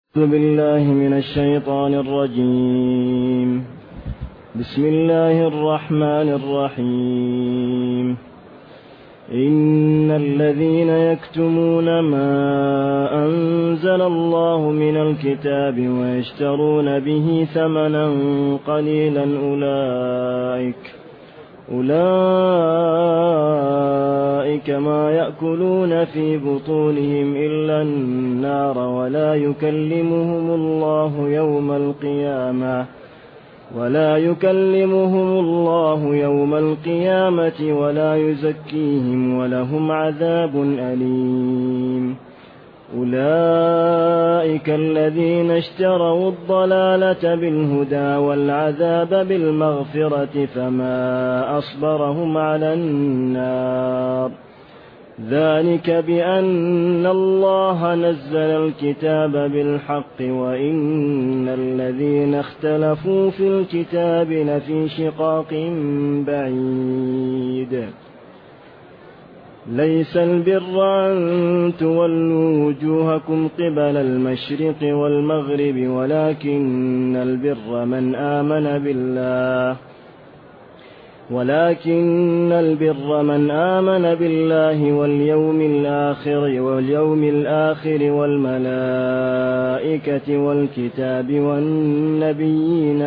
أعوذ بالله من الشيطان الرجيم. بسم الله الرحمن الرحيم. إن الذين يكتمون ما أنزل الله من الكتاب ويشترون به ثمنا قليلا أولئك ما يأكلون في بطونهم إلا النار ولا يكلمهم الله يوم القيامة ولا يزكيهم ولهم عذاب أليم. أولئك الذين اشتروا الضلالة بالهدى والعذاب بالمغفرة فما أصبرهم على النار. ذلك بأن الله نزل الكتاب بالحق وإن الذين اختلفوا في الكتاب لفي شقاق بعيد. ليس البر أن تولوا وجوهكم قبل المشرق والمغرب ولكن البر من آمن بالله واليوم الآخر والملائكة والكتاب والنبيين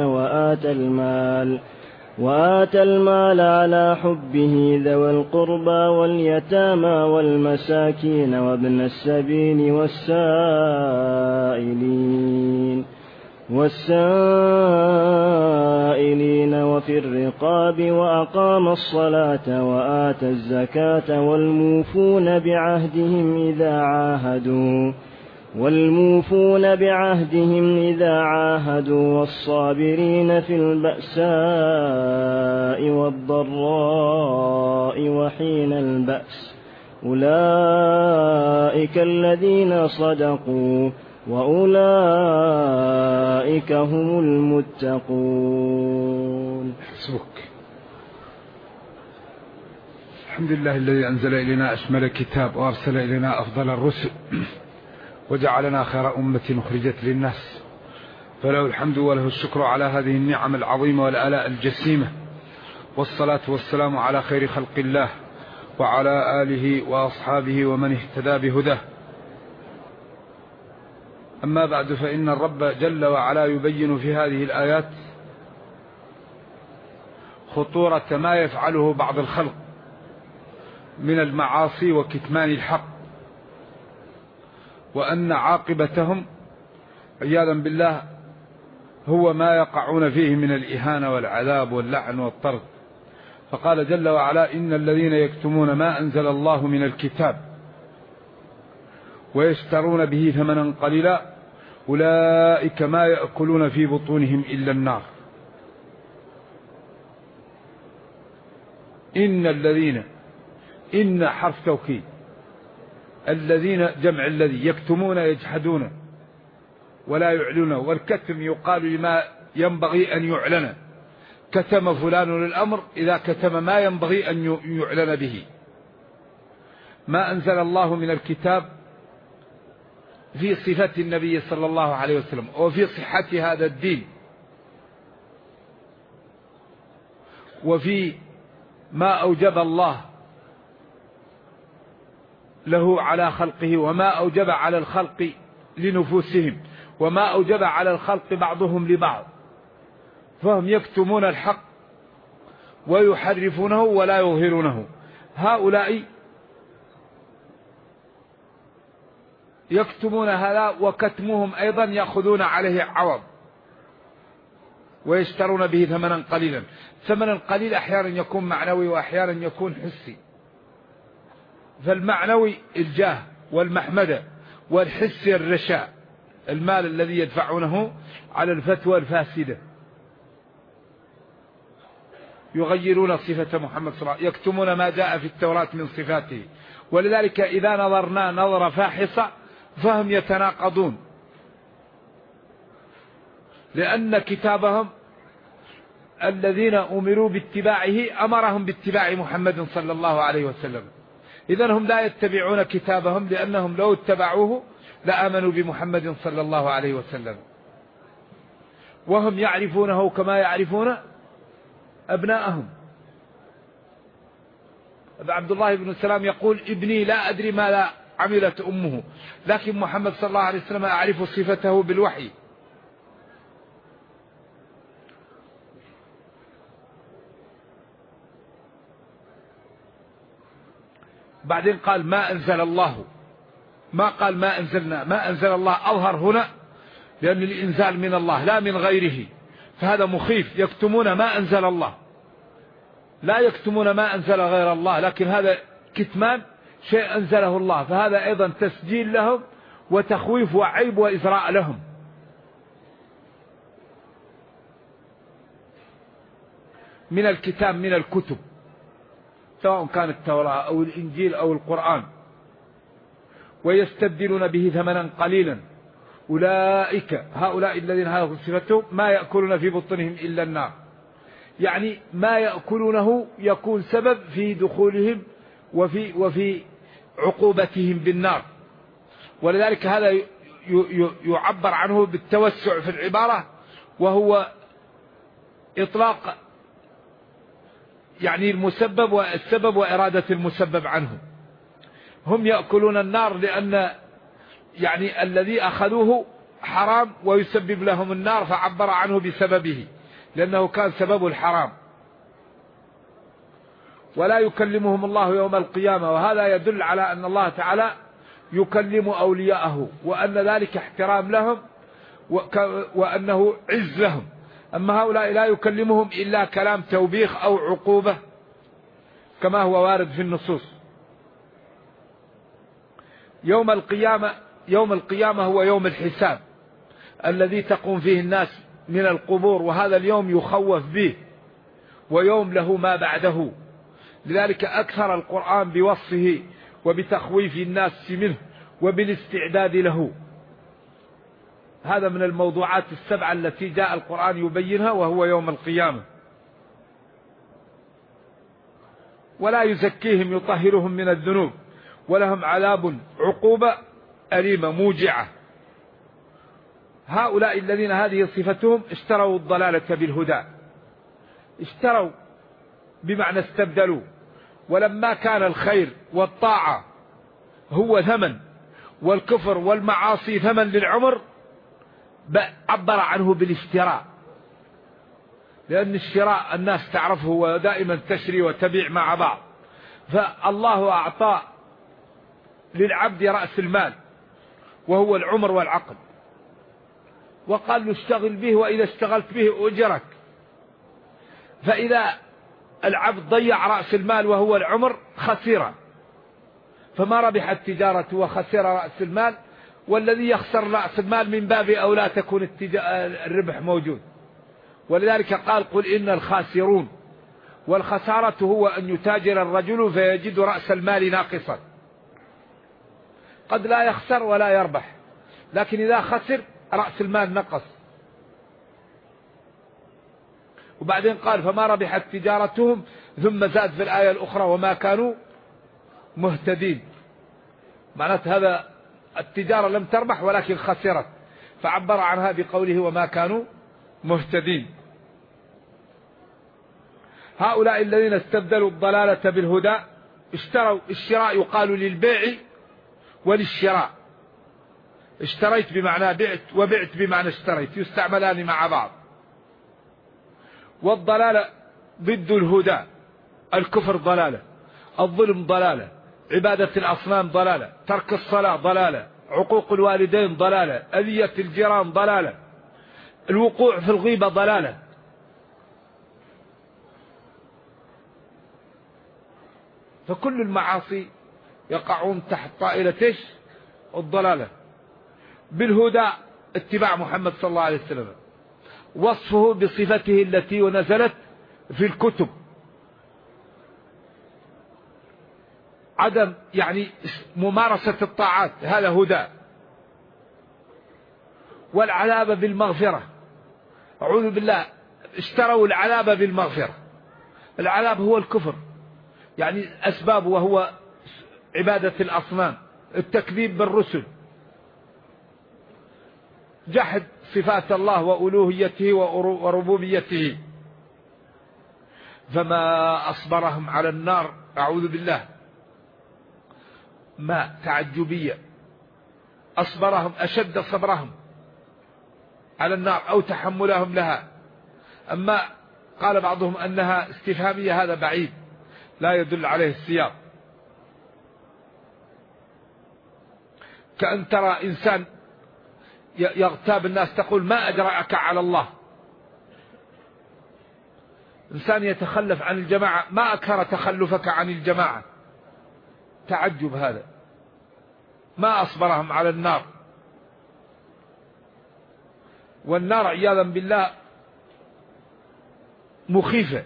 وآتى المال على حبه ذوي القربى واليتامى والمساكين وابن السبيل والسائلين وفي الرقاب وأقام الصلاة وآتى الزكاة والموفون بعهدهم إذا عاهدوا والصابرين في البأساء والضراء وحين البأس. أولئك الذين صدقوا وأولئك هم المتقون. حسبك. الحمد لله الذي أنزل إلينا أشمل الكتاب وأرسل إلينا أفضل الرسل وجعلنا خير أمة أخرجت للناس، فله الحمد وله الشكر على هذه النعم العظيمة والآلاء الجسيمة، والصلاة والسلام على خير خلق الله وعلى آله وأصحابه ومن اهتدى بهداه. أما بعد، فإن الرب جل وعلا يبين في هذه الآيات خطورة ما يفعله بعض الخلق من المعاصي وكتمان الحق، وأن عاقبتهم عياذا بالله هو ما يقعون فيه من الإهانة والعذاب واللعن والطرد. فقال جل وعلا: إن الذين يكتمون ما أنزل الله من الكتاب ويشترون به ثمنا قليلا أولئك ما يأكلون في بطونهم إلا النار. إن حرف توكيد، الذين جمع الذي، يكتمون يجحدون ولا يعلنون، والكتم يقال لما ينبغي أن يعلن. كتم فلان للأمر إذا كتم ما ينبغي أن يعلن به. ما أنزل الله من الكتاب في صفة النبي صلى الله عليه وسلم وفي صحة هذا الدين وفي ما أوجب الله له على خلقه وما أوجب على الخلق لنفوسهم وما أوجب على الخلق بعضهم لبعض، فهم يكتمون الحق ويحرفونه ولا يظهرونه. هؤلاء يكتمون هذا، وكتمهم أيضا يأخذون عليه عوض ويشترون به ثمنا قليلا. ثمنا قليل أحيانا يكون معنوي وأحيانا يكون حسي. فالمعنوي الجاه والمحمدة، والحسي الرشاء، المال الذي يدفعونه على الفتوى الفاسدة. يغيرون صفة محمد صلى الله عليه وسلم، يكتمون ما جاء في التوراة من صفاته. ولذلك إذا نظرنا نظرة فاحصة فهم يتناقضون، لأن كتابهم الذين أمروا باتباعه أمرهم باتباع محمد صلى الله عليه وسلم. إذن هم لا يتبعون كتابهم، لأنهم لو اتبعوه لآمنوا بمحمد صلى الله عليه وسلم، وهم يعرفونه كما يعرفون أبناءهم. عبد الله بن سلام يقول: ابني لا أدري ما لا عملت أمه، لكن محمد صلى الله عليه وسلم أعرف صفته بالوحي. بعدين قال: ما أنزل الله، ما قال ما أنزلنا، ما أنزل الله أظهر هنا، لأن الإنزال من الله لا من غيره، فهذا مخيف. يكتمون ما أنزل الله، لا يكتمون ما أنزل غير الله، لكن هذا كتمان شيء أنزله الله، فهذا أيضا تسجيل لهم وتخويف وعيب وإزراء لهم. من الكتاب، من الكتب، سواء كان التوراة أو الإنجيل أو القرآن، ويستبدلون به ثمنا قليلا. أولئك هؤلاء الذين هذا صفتهم ما يأكلون في بطنهم إلا النار، يعني ما يأكلونه يكون سبب في دخولهم وفي عقوبتهم بالنار. ولذلك هذا يعبر عنه بالتوسع في العبارة، وهو إطلاق يعني المسبب والسبب وإرادة المسبب عنه. هم يأكلون النار لأن يعني الذي أخذوه حرام ويسبب لهم النار، فعبر عنه بسببه لأنه كان سبب الحرام. ولا يكلمهم الله يوم القيامة، وهذا يدل على أن الله تعالى يكلم أولياءه، وأن ذلك احترام لهم وأنه عز لهم. أما هؤلاء لا يكلمهم إلا كلام توبيخ أو عقوبة كما هو وارد في النصوص. يوم القيامة هو يوم الحساب الذي تقوم فيه الناس من القبور، وهذا اليوم يخوف به، ويوم له ما بعده. لذلك أكثر القرآن بوصفه وبتخويف الناس منه وبالاستعداد له. هذا من الموضوعات السبعة التي جاء القرآن يبينها، وهو يوم القيامة. ولا يزكيهم يطهرهم من الذنوب، ولهم عذاب عقوبة أليمة موجعة. هؤلاء الذين هذه صفتهم اشتروا الضلالة بالهدى، اشتروا بمعنى استبدلوا. ولما كان الخير والطاعة هو ثمن، والكفر والمعاصي ثمن للعمر، عبر عنه بالاشتراء، لأن الشراء الناس تعرفه ودائما تشري وتبيع مع بعض. فالله أعطى للعبد رأس المال وهو العمر والعقل، وقال له اشتغل به، وإذا اشتغلت به أجرك. فإذا العبد ضيع رأس المال وهو العمر خسر، فما ربحت تجارته وخسر رأس المال. والذي يخسر رأس المال من باب أولى تكون الربح موجود. ولذلك قال: قل إن الخاسرون. والخسارة هو أن يتاجر الرجل فيجد رأس المال ناقصا، قد لا يخسر ولا يربح، لكن إذا خسر رأس المال نقص. وبعدين قال: فما ربحت تجارتهم، ثم زاد في الآية الأخرى: وما كانوا مهتدين. معناته هذا التجارة لم تربح ولكن خسرت، فعبر عنها بقوله: وما كانوا مهتدين. هؤلاء الذين استبدلوا الضلالة بالهدى اشتروا. الشراء يقال للبيع وللشراء. اشتريت بمعنى بعت، وبعت بمعنى اشتريت، يستعملان مع بعض. والضلالة ضد الهدى، الكفر ضلالة، الظلم ضلالة، عبادة الأصنام ضلالة، ترك الصلاة ضلالة، عقوق الوالدين ضلالة، أذية الجيران ضلالة، الوقوع في الغيبة ضلالة. فكل المعاصي يقعون تحت طائلة الضلالة. بالهدى اتباع محمد صلى الله عليه وسلم، وصفه بصفته التي نزلت في الكتب، عدم يعني ممارسة الطاعات، هذا هدى. والعذاب بالمغفرة، أعوذ بالله، اشتروا العذاب بالمغفرة. العذاب هو الكفر، يعني أسباب، وهو عبادة الأصنام، التكذيب بالرسل، جحد صفات الله وألوهيته وربوبيته. فما أصبرهم على النار، أعوذ بالله، ما تعجبية، أصبرهم أشد صبرهم على النار أو تحملهم لها. أما قال بعضهم أنها استفهامية، هذا بعيد لا يدل عليه السياق. كأن ترى إنسان يغتاب الناس تقول ما أجرأك على الله. إنسان يتخلف عن الجماعة، ما أكثر تخلفك عن الجماعة. تعجب هذا. ما أصبرهم على النار، والنار عياذا بالله مخيفة.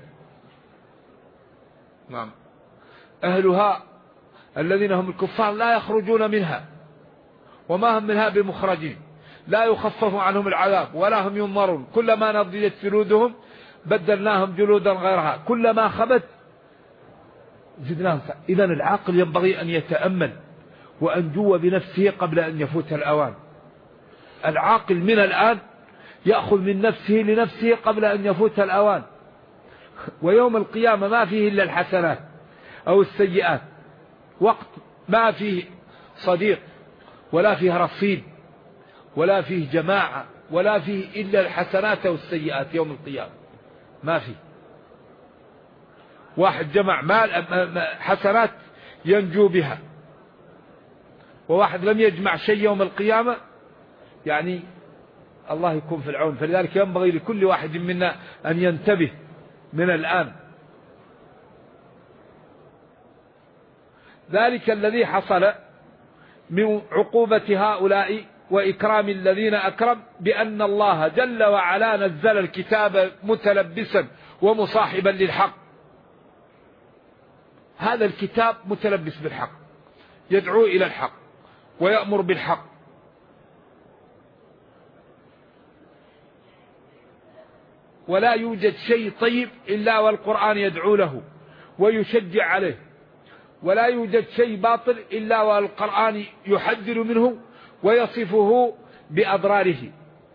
نعم. أهلها الذين هم الكفار لا يخرجون منها، وما هم منها بمخرجين، لا يخفف عنهم العذاب ولا هم ينظرون. كلما نضجت جلودهم بدلناهم جلودا غيرها، كلما خبت زدناهم. إذن العاقل ينبغي أن يتأمل وأن جوى بنفسه قبل أن يفوت الأوان. العاقل من الآن يأخذ من نفسه لنفسه قبل أن يفوت الأوان. ويوم القيامة ما فيه إلا الحسنات أو السيئات، وقت ما فيه صديق ولا فيه رصيد ولا فيه جماعة ولا فيه إلا الحسنات والسيئات. يوم القيامة ما فيه. واحد جمع مال حسنات ينجو بها، وواحد لم يجمع شيء يوم القيامة، يعني الله يكون في العون. فلذلك ينبغي لكل واحد منا أن ينتبه من الآن. ذلك الذي حصل من عقوبة هؤلاء وإكرام الذين أكرم بأن الله جل وعلا نزل الكتاب متلبسا ومصاحبا للحق. هذا الكتاب متلبس بالحق، يدعو إلى الحق ويأمر بالحق. ولا يوجد شيء طيب إلا والقرآن يدعو له ويشجع عليه، ولا يوجد شيء باطل إلا والقرآن يحذر منه ويصفه بأضراره.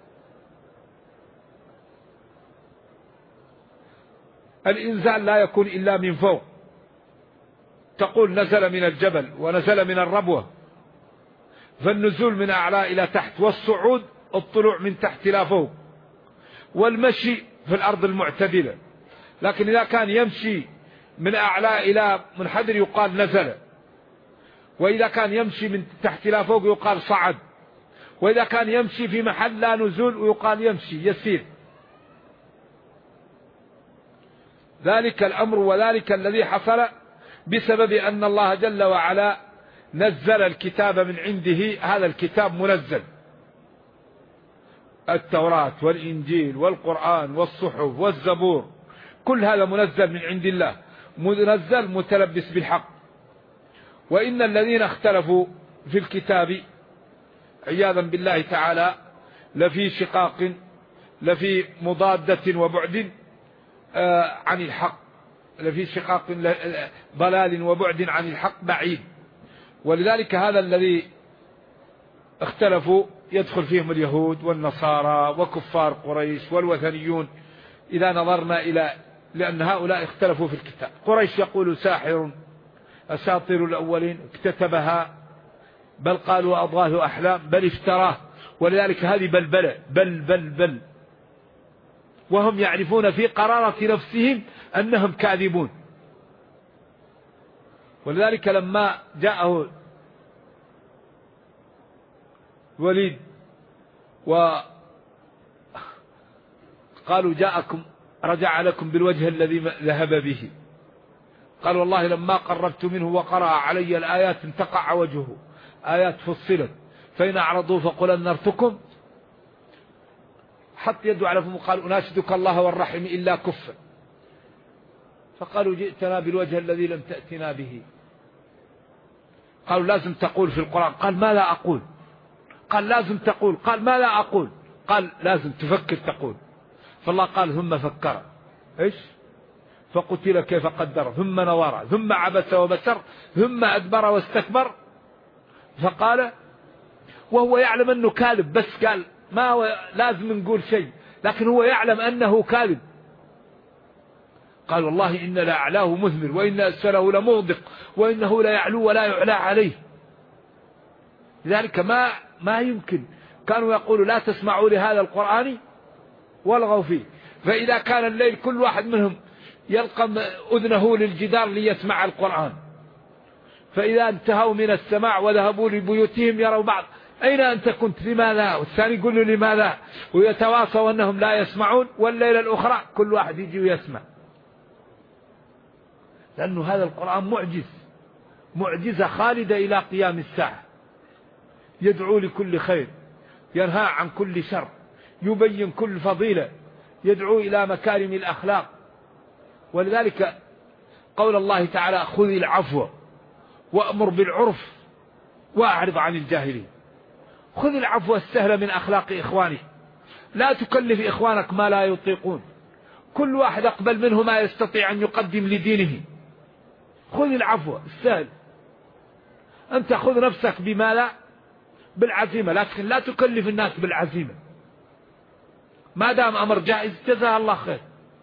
الإنزال لا يكون إلا من فوق، تقول نزل من الجبل ونزل من الربوة، فالنزول من أعلى إلى تحت، والصعود الطلوع من تحت إلى فوق، والمشي في الأرض المعتدلة. لكن إذا كان يمشي من أعلى إلى منحدر يقال نزل، وإذا كان يمشي من تحت إلى فوق يقال صعد، وإذا كان يمشي في محل لا نزول يقال يمشي يسير. ذلك الأمر وذلك الذي حصل بسبب أن الله جل وعلا نزل الكتاب من عنده. هذا الكتاب منزل، التوراة والإنجيل والقرآن والصحف والزبور، كل هذا منزل من عند الله، منزل متلبس بالحق. وإن الذين اختلفوا في الكتاب عياذا بالله تعالى لفي شقاق، لفي مضادة وبعد عن الحق، لفي شقاق ضلال وبعد عن الحق بعيد. ولذلك هذا الذي اختلفوا يدخل فيهم اليهود والنصارى وكفار قريش والوثنيون. إذا نظرنا إلى، لأن هؤلاء اختلفوا في الكتاب. قريش يقول ساحر، أساطير الأولين، اكتتبها، بل قالوا أضغاث أحلام، بل افتراه. ولذلك هذه بلبلة، بل وهم يعرفون في قرارة نفسهم أنهم كاذبون. ولذلك لما جاءه وليد وقالوا جاءكم رجع لكم بالوجه الذي ذهب به، قال والله لما قربت منه وقرأ علي الآيات انتقع وجهه، آيات فصلت، فإن أعرضوا فقل أنذرتكم، حط يده على فمه قال أناشدك الله والرحم إلا كف. فقالوا جئتنا بالوجه الذي لم تأتنا به. قالوا لازم تقول في القرآن. قال ما لا أقول. قال لازم تقول. قال ما لا أقول. قال لازم تفكر تقول. فالله قال ثم فكر إيش فقتل كيف قدر ثم نظر ثم عبس وبسر ثم أدبر واستكبر. فقال وهو يعلم أنه كاذب، بس قال ما لازم نقول شيء، لكن هو يعلم أنه كاذب. قال والله إن لأعلاه مثمر وإن أسفله لمغدق وإنه لا يعلو ولا يعلى عليه. لذلك ما يمكن. كانوا يقولوا لا تسمعوا لهذا القرآن والغوا فيه. فإذا كان الليل كل واحد منهم يلقى أذنه للجدار ليسمع القرآن، فإذا انتهوا من السماع وذهبوا لبيوتهم يروا بعض أين أنت كنت لماذا، والثاني يقول له لماذا، ويتواصوا أنهم لا يسمعون، والليلة الأخرى كل واحد يجي ويسمع. لأنه هذا القرآن معجزة خالدة إلى قيام الساعة، يدعو لكل خير، ينهى عن كل شر، يبين كل فضيلة، يدعو إلى مكارم الأخلاق. ولذلك قول الله تعالى خذ العفو وأمر بالعرف وأعرض عن الجاهلين. خذ العفو السهل من أخلاق إخوانك، لا تكلف إخوانك ما لا يطيقون، كل واحد أقبل منه ما يستطيع أن يقدم لدينه. خذ العفو السهل، أنت خذ نفسك بما لا بالعزيمة، لكن لا تكلف الناس بالعزيمة. ما دام أمر جائز جزاه الله خير،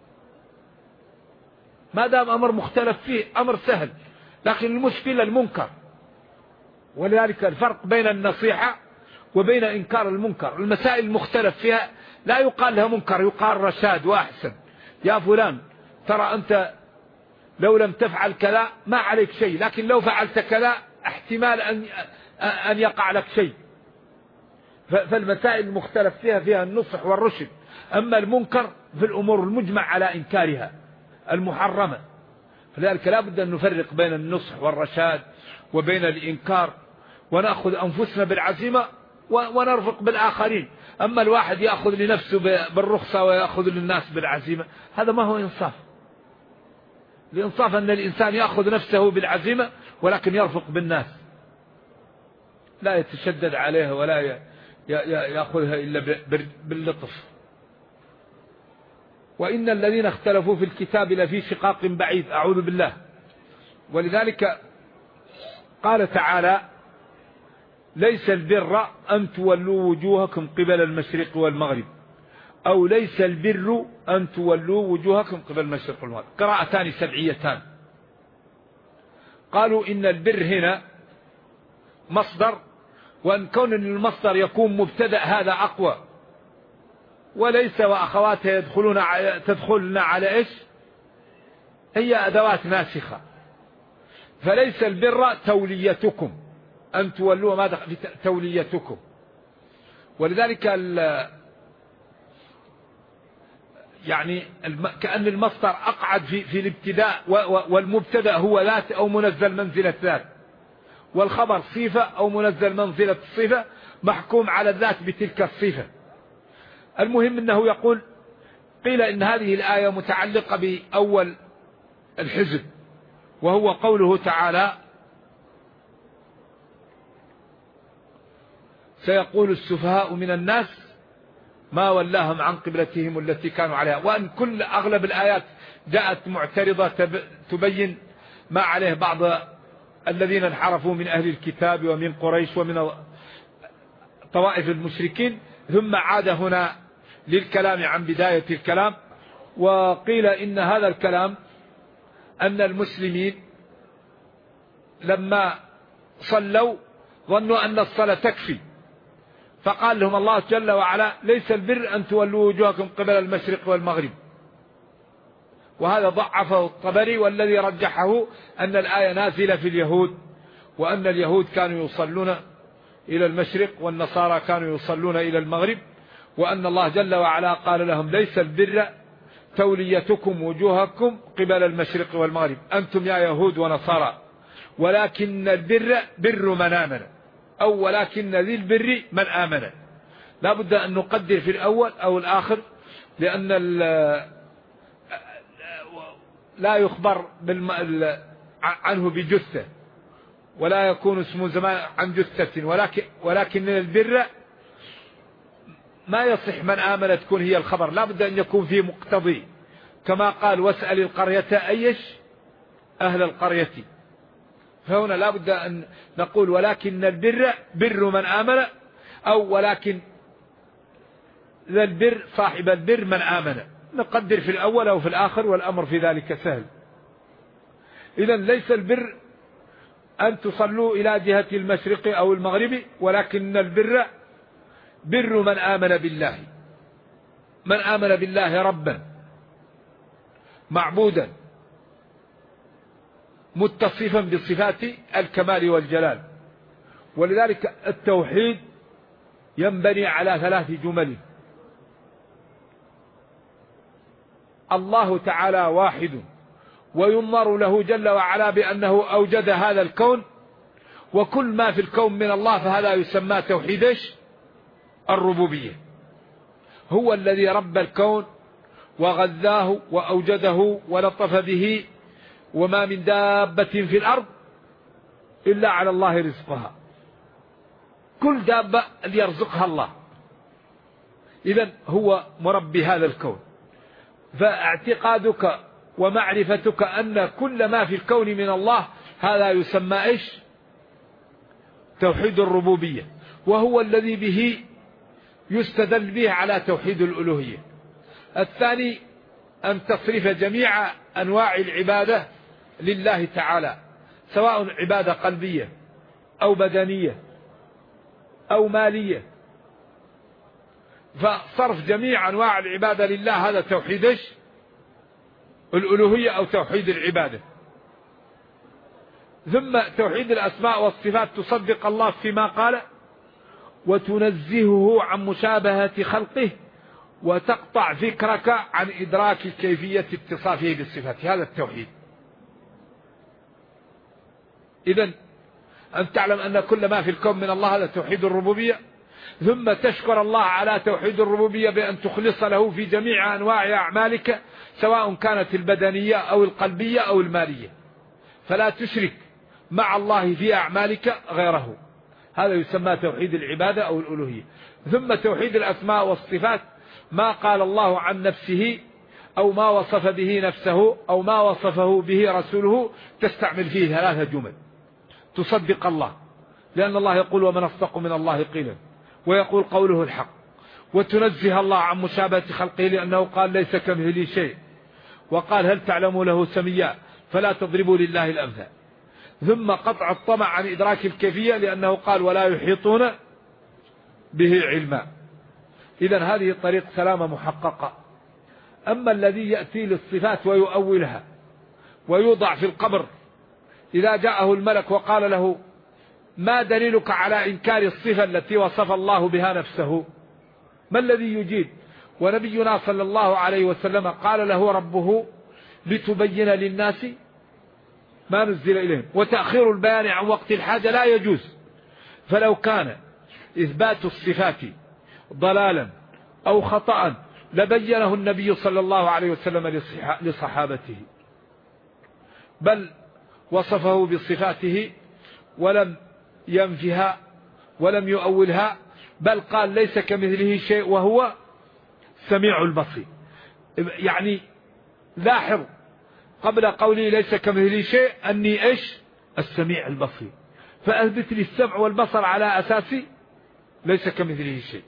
ما دام أمر مختلف فيه أمر سهل، لكن المشكلة المنكر. ولذلك الفرق بين النصيحة وبين إنكار المنكر. المسائل المختلف فيها لا يقال لها منكر، يقال رشاد وأحسن. يا فلان ترى أنت لو لم تفعل كذا ما عليك شيء، لكن لو فعلت كذا احتمال أن يقع لك شيء. فالمسائل المختلف فيها النصح والرشد. أما المنكر في الأمور المجمع على إنكارها المحرمة. فلذلك لا بد أن نفرق بين النصح والرشاد وبين الإنكار، ونأخذ أنفسنا بالعزيمة ونرفق بالآخرين. أما الواحد يأخذ لنفسه بالرخصة ويأخذ للناس بالعزيمة، هذا ما هو إنصاف. الإنصاف أن الإنسان يأخذ نفسه بالعزيمة ولكن يرفق بالناس، لا يتشدد عليها ولا يأخذها إلا باللطف. وإن الذين اختلفوا في الكتاب لفي شقاق بعيد، أعوذ بالله. ولذلك قال تعالى ليس البر أن تولوا وجوهكم قبل المشرق والمغرب، أو ليس البر أن تولوا وجوهكم قبل المشرق والمغرب. قراءتان سبعيتان. قالوا إن البر هنا مصدر، وأن كون المصدر يكون مبتدأ هذا أقوى. وليس وأخواتها تدخلنا على إيش؟ هي أدوات ناسخة. فليس البر توليتكم أن تولوا ما دخل توليتكم. ولذلك يعني كأن المصدر أقعد في الابتداء، والمبتدأ هو ذات أو منزل منزلة ذات، والخبر صفة أو منزل منزلة الصفة محكوم على الذات بتلك الصفة. المهم أنه يقول قيل إن هذه الآية متعلقة بأول الحزب، وهو قوله تعالى سيقول السفهاء من الناس ما ولاهم عن قبلتهم التي كانوا عليها. وأن أغلب الآيات جاءت معترضة تبين ما عليه بعض الذين انحرفوا من أهل الكتاب ومن قريش ومن طوائف المشركين، ثم عاد هنا للكلام عن بداية الكلام. وقيل إن هذا الكلام أن المسلمين لما صلوا ظنوا أن الصلاة تكفي، فقال لهم الله جل وعلا ليس البر أن تولوا وجوهكم قبل المشرق والمغرب. وهذا ضعفه الطبري، والذي رجحه أن الآية نازلة في اليهود، وأن اليهود كانوا يصلون إلى المشرق والنصارى كانوا يصلون إلى المغرب، وأن الله جل وعلا قال لهم ليس البر توليتكم وجوهكم قبل المشرق والمغرب أنتم يا يهود ونصارى، ولكن البر بر من آمن، أو ولكن ذي البر من آمن. لا بد أن نقدر في الأول أو الآخر، لأن لا يخبر عنه بجثة، ولا يكون اسمه زمان عن جثة، ولكن البر ما يصح من آمن تكون هي الخبر، لا بد أن يكون فيه مقتضي، كما قال واسأل القرية أيش أهل القرية. فهنا لا بد أن نقول ولكن البر بر من آمن، أو ولكن ذا البر صاحب البر من آمن، نقدر في الأول أو في الآخر والأمر في ذلك سهل. إذن ليس البر أن تصلوا إلى جهة المشرق أو المغرب، ولكن البر بر من آمن بالله، من آمن بالله ربا معبودا متصفا بصفات الكمال والجلال. ولذلك التوحيد ينبني على 3 جمل: الله تعالى واحد، وينظر له جل وعلا بأنه أوجد هذا الكون، وكل ما في الكون من الله، فهذا يسمى توحيد الربوبية. هو الذي رب الكون وغذاه وأوجده ولطف به، وما من دابة في الأرض إلا على الله رزقها، كل دابة يرزقها الله. إذن هو مربي هذا الكون. فاعتقادك ومعرفتك أن كل ما في الكون من الله، هذا يسمى إيش؟ توحيد الربوبية، وهو الذي به يستدل به على توحيد الألوهية. الثاني أن تصرف جميع أنواع العبادة لله تعالى، سواء عبادة قلبية أو بدنية أو مالية، فصرف جميع أنواع العبادة لله هذا توحيد الألوهية أو توحيد العبادة. ثم توحيد الأسماء والصفات، تصدق الله فيما قال وتنزهه عن مشابهة خلقه، وتقطع فكرك عن إدراك كيفية اتصافه بالصفات، هذا التوحيد. إذن أن تعلم أن كل ما في الكون من الله هذا توحيد الربوبية. ثم تشكر الله على توحيد الربوبية بأن تخلص له في جميع أنواع أعمالك، سواء كانت البدنية أو القلبية أو المالية، فلا تشرك مع الله في أعمالك غيره، هذا يسمى توحيد العبادة أو الألوهية. ثم توحيد الأسماء والصفات، ما قال الله عن نفسه أو ما وصف به نفسه أو ما وصفه به رسوله، تستعمل فيه 3 جمل: تصدق الله، لأن الله يقول ومن أصدق من الله قيلا، ويقول قوله الحق، وتنزه الله عن مشابهة خلقه، لأنه قال ليس كمثله شيء، وقال هل تعلم له سميا، فلا تضربوا لله الأمثال. ثم قطع الطمع عن إدراك الكيفية، لأنه قال ولا يحيطون به علما. إذن هذه طريق سلامة محققة. أما الذي يأتي للصفات ويؤولها ويوضع في القبر، إذا جاءه الملك وقال له ما دليلك على إنكار الصفة التي وصف الله بها نفسه، ما الذي يجيب؟ ونبينا صلى الله عليه وسلم قال له ربه لتبين للناس ما نزل إليهم، وتأخير البيان عن وقت الحاجة لا يجوز. فلو كان إثبات الصفات ضلالا أو خطأ لبينه النبي صلى الله عليه وسلم لصحابته، بل وصفه بصفاته ولم ينفها ولم يؤولها، بل قال ليس كمثله شيء وهو سميع البصير. يعني لاحظ قبل قولي ليس كمثله شيء أني إيش؟ السميع البصير، فأثبت لي السمع والبصر على أساس ليس كمثله شيء.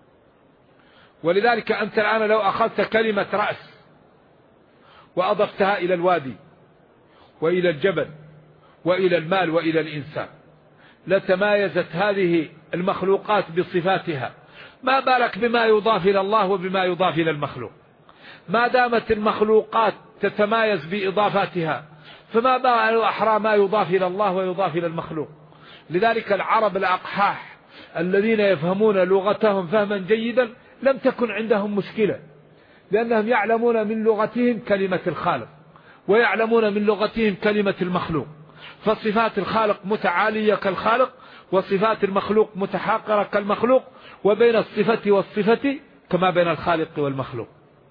ولذلك أنت الآن لو أخذت كلمة رأس وأضفتها إلى الوادي وإلى الجبل وإلى المال وإلى الإنسان، لتمايزت هذه المخلوقات بصفاتها، ما بالك بما يضاف إلى الله وبما يضاف إلى المخلوق. ما دامت المخلوقات تتمايز بإضافاتها، فما بال أحرى ما يضاف إلى الله ويضاف إلى المخلوق. لذلك العرب الأقحاح الذين يفهمون لغتهم فهما جيدا لم تكن عندهم مشكلة، لأنهم يعلمون من لغتهم كلمة الخالق ويعلمون من لغتهم كلمة المخلوق، فصفات الخالق متعالية كالخالق، وصفات المخلوق متحاقرة كالمخلوق، وبين الصفة والصفة كما بين الخالق والمخلوق،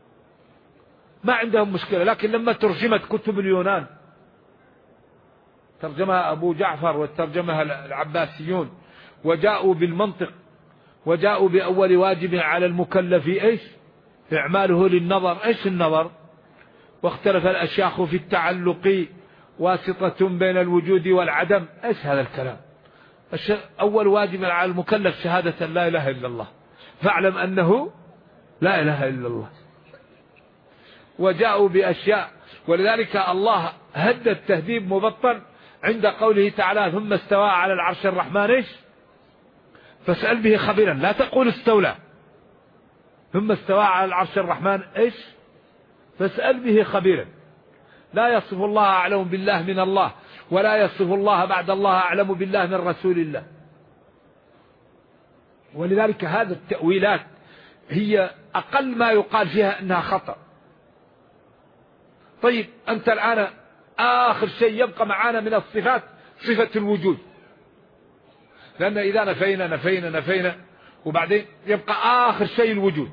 ما عندهم مشكلة. لكن لما ترجمت كتب اليونان، ترجمها أبو جعفر وترجمها العباسيون، وجاءوا بالمنطق، وجاءوا بأول واجب على المكلف إيش؟ إعماله للنظر. إيش النظر؟ واختلف الأشياخ في التعلق واسطة بين الوجود والعدم. إيش هذا الكلام؟ أول واجب على المكلف شهادة لا إله إلا الله، فاعلم أنه لا إله إلا الله. وجاءوا بأشياء، ولذلك الله هدد التهديد مبطن عند قوله تعالى ثم استوى على العرش الرحمن إيش؟ فاسأل به خبيرا. لا تقول استولى، ثم استوى على العرش الرحمن إيش؟ فاسأل به خبيرا. لا يصف الله أعلم بالله من الله، ولا يصف الله بعد الله أعلم بالله من رسول الله. ولذلك هذه التأويلات هي أقل ما يقال فيها أنها خطأ. طيب أنت الآن آخر شيء يبقى معنا من الصفات صفة الوجود، لأن إذا نفينا وبعدين يبقى آخر شيء الوجود.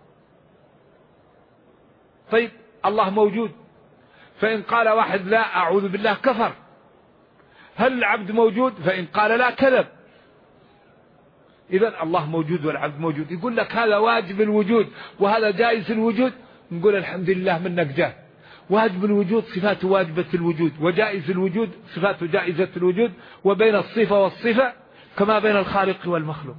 طيب الله موجود، فإن قال واحد لا أعوذ بالله كفر. هل العبد موجود؟ فإن قال لا كذب. إذن الله موجود والعبد موجود. يقول لك هذا واجب الوجود وهذا جائز الوجود، نقول الحمد لله منك جاه. واجب الوجود صفاته واجبة الوجود، وجائز الوجود صفاته جائزة الوجود، وبين الصفة والصفة كما بين الخالق والمخلوق.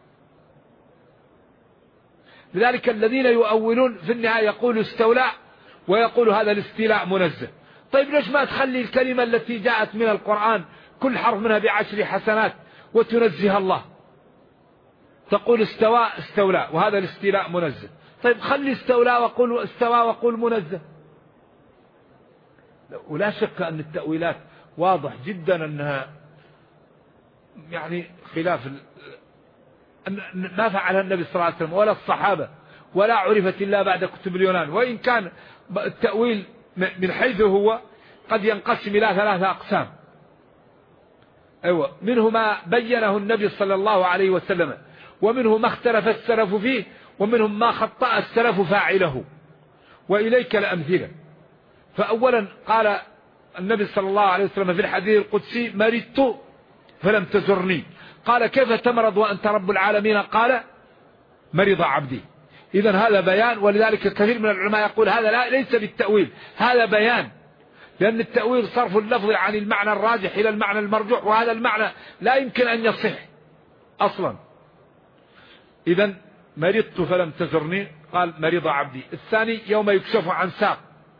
لذلك الذين يؤولون في النهاية يقول استولى، ويقول هذا الاستيلاء منزه. طيب ليش ما تخلي الكلمة التي جاءت من القرآن كل حرف منها ب10 حسنات وتنزه الله؟ تقول استولى وهذا الاستيلاء منزه. طيب خلي استولى وقول استوى وقول منزه. ولا شك أن التأويلات واضح جدا أنها يعني خلاف ما فعلها النبي صلى الله عليه وسلم ولا الصحابة، ولا عرفت إلا بعد كتب اليونان. وإن كان التأويل من حيث هو قد ينقسم إلى 3 أقسام. أيوة، منه ما بينه النبي صلى الله عليه وسلم، ومنه ما اختلف السلف فيه، ومنهم ما خطأ السلف فاعله. وإليك الأمثلة. فأولا قال النبي صلى الله عليه وسلم في الحديث القدسي مرضت فلم تزرني. قال كيف تمرض وأنت رب العالمين؟ قال مرض عبدي. إذن هذا بيان. ولذلك كثير من العلماء يقول هذا ليس بالتأويل، هذا بيان، لأن التأويل صرف اللفظ عن المعنى الراجح إلى المعنى المرجوح، وهذا المعنى لا يمكن أن يصح أصلا. إذن مرضت فلم تزرني قال مرض عبدي. الثاني يوم يكشف عن ساق،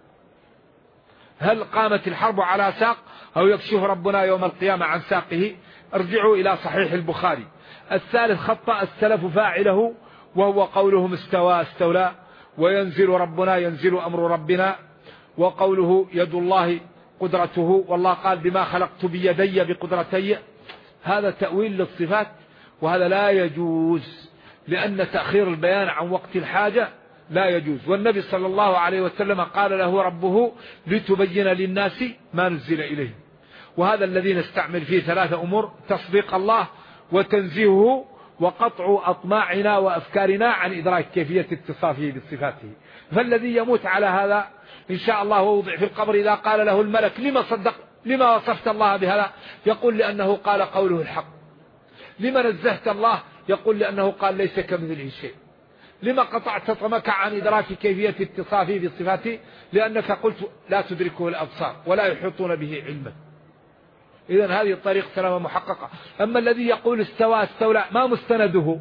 هل قامت الحرب على ساق أو يكشف ربنا يوم القيامة عن ساقه؟ ارجعوا إلى صحيح البخاري. الثالث خطأ السلف فاعله، وهو قولهم استولى، وينزل ربنا ينزل أمر ربنا، وقوله يد الله قدرته، والله قال بما خلقت بيدي بقدرتي. هذا تأويل للصفات، وهذا لا يجوز، لأن تأخير البيان عن وقت الحاجة لا يجوز. والنبي صلى الله عليه وسلم قال له ربه لتبين للناس ما نزل إليه. وهذا الذي نستعمل فيه 3 أمور: تصديق الله، وتنزيهه، وقطع أطماعنا وأفكارنا عن إدراك كيفية اتصافه بصفاته. فالذي يموت على هذا إن شاء الله ووضع في القبر، إذا قال له الملك لما وصفت الله بهذا؟ يقول لأنه قال قوله الحق. لما نزهت الله؟ يقول لأنه قال ليس كمثله شيء. لما قطعت طمك عن إدراك كيفية اتصافه بصفاته؟ لأنك قلت لا تدركه الأبصار ولا يحيطون به علما. إذن هذه الطريق سلامة محققة. أما الذي يقول استولى ما مستنده؟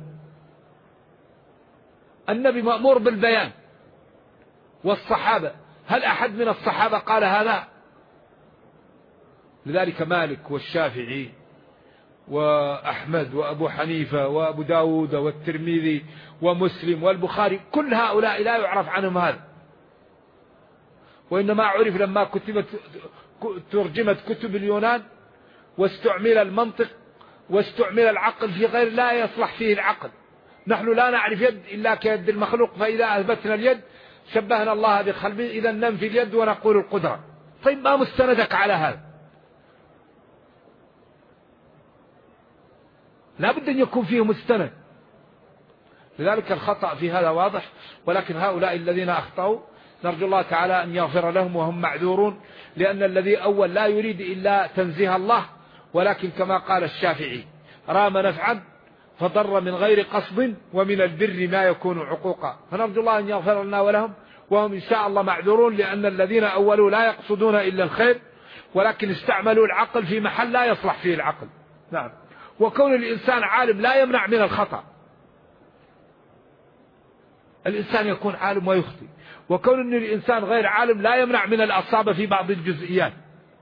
النبي مأمور بالبيان، والصحابة هل أحد من الصحابة قال هذا؟ لذلك مالك والشافعي وأحمد وأبو حنيفة وأبو داود والترمذي ومسلم والبخاري، كل هؤلاء لا يعرف عنهم هذا، وإنما عرف لما ترجمت كتب اليونان واستعمل المنطق واستعمل العقل في غير لا يصلح فيه العقل. نحن لا نعرف يد إلا كيد المخلوق، فإذا أثبتنا اليد شبهنا الله بخلق، إذا ننفي اليد ونقول القدرة. طيب ما مستندك على هذا؟ لا بد أن يكون فيه مستند. لذلك الخطأ في هذا واضح، ولكن هؤلاء الذين أخطأوا نرجو الله تعالى أن يغفر لهم وهم معذورون، لأن الذي أول لا يريد إلا تنزيه الله، ولكن كما قال الشافعي رام نفعا فضر من غير قصد، ومن البر ما يكون عقوقا. فنرجو الله أن يغفر لنا ولهم، وهم إن شاء الله معذورون، لأن الذين أولوا لا يقصدون إلا الخير، ولكن استعملوا العقل في محل لا يصلح فيه العقل. نعم. وكون الإنسان عالم لا يمنع من الخطأ. الإنسان يكون عالم ويخطئ، وكون أن الإنسان غير عالم لا يمنع من الأصابة في بعض الجزئيات.